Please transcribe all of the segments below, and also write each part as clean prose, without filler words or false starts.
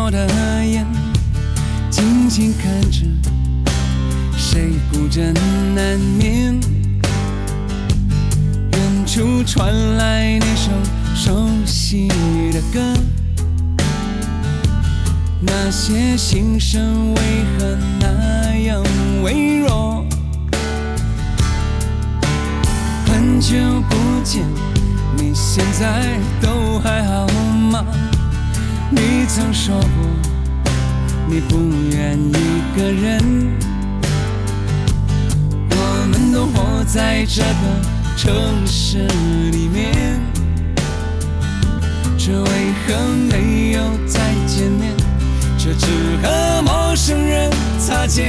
我的眼，静静看着谁孤枕难眠。远处传来那首熟悉的歌，那些心声为何那样微弱？很久不见，你现在都还好吗？你曾说过你不愿一个人，我们都活在这个城市里面，这为何没有再见面？这只和陌生人擦肩。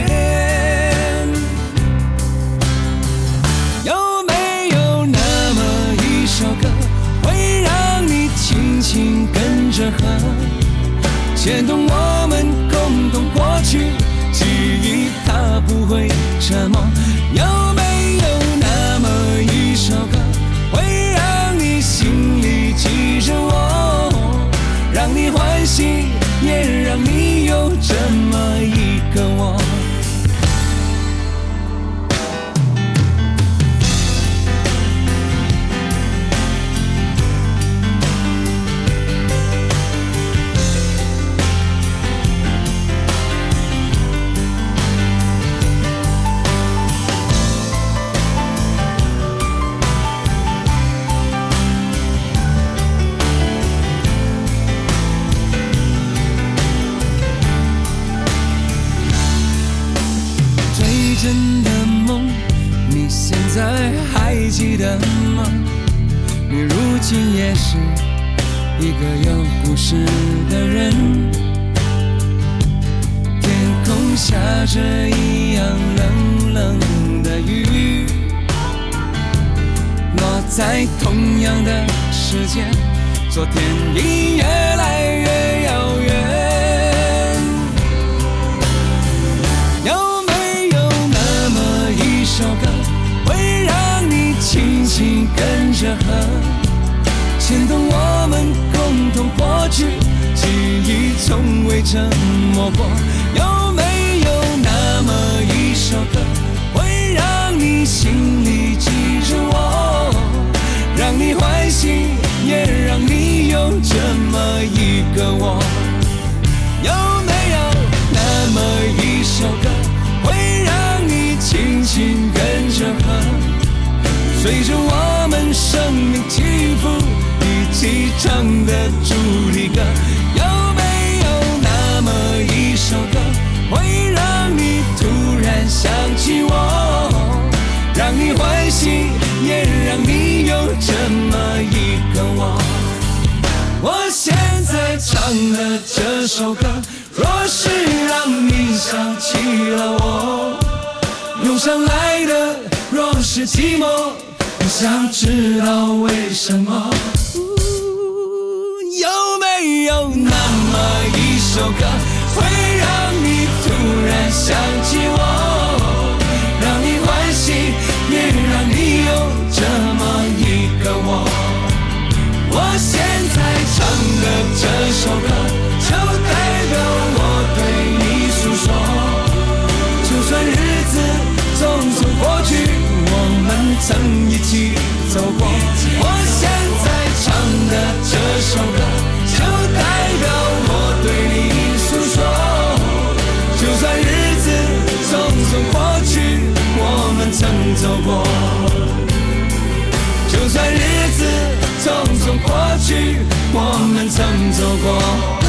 有没有那么一首歌，会让你轻轻跟着和，牵动我们共同过去，记忆它不会沉默。有没有那么一首歌，会让你心里记着我，让你欢喜，也让你有这么一个我。真的梦，你现在还记得吗？你如今也是一个有故事的人。天空下着一样冷冷的雨，落在同样的时间，昨天已越来越遥远。首歌会让你轻轻跟着和，牵动我们共同过去，记忆从未沉默过。有没有那么一首歌，会让你心里记着我，让你欢喜，也让你有这么一个我？有没有那么一首歌，会让你轻轻跟着和，随着我们生命起伏一起唱的主题歌？有没有那么一首歌，会让你突然想起我，让你欢喜，也让你有这么一个我？我现在唱的这首歌，若是让你想起了我，涌上来的若是寂寞，我想知道为什么。有没有那么一首歌，会让你突然想起我，让你欢喜，也让你有这么一个我？我现在唱的这首歌，就代表我对你诉说。就算日子匆匆过去，我们曾一起走过。我现在唱的这首歌，就代表我对你诉说。就算日子匆匆过去，我们曾走过。就算日子匆匆过去，我们曾走过。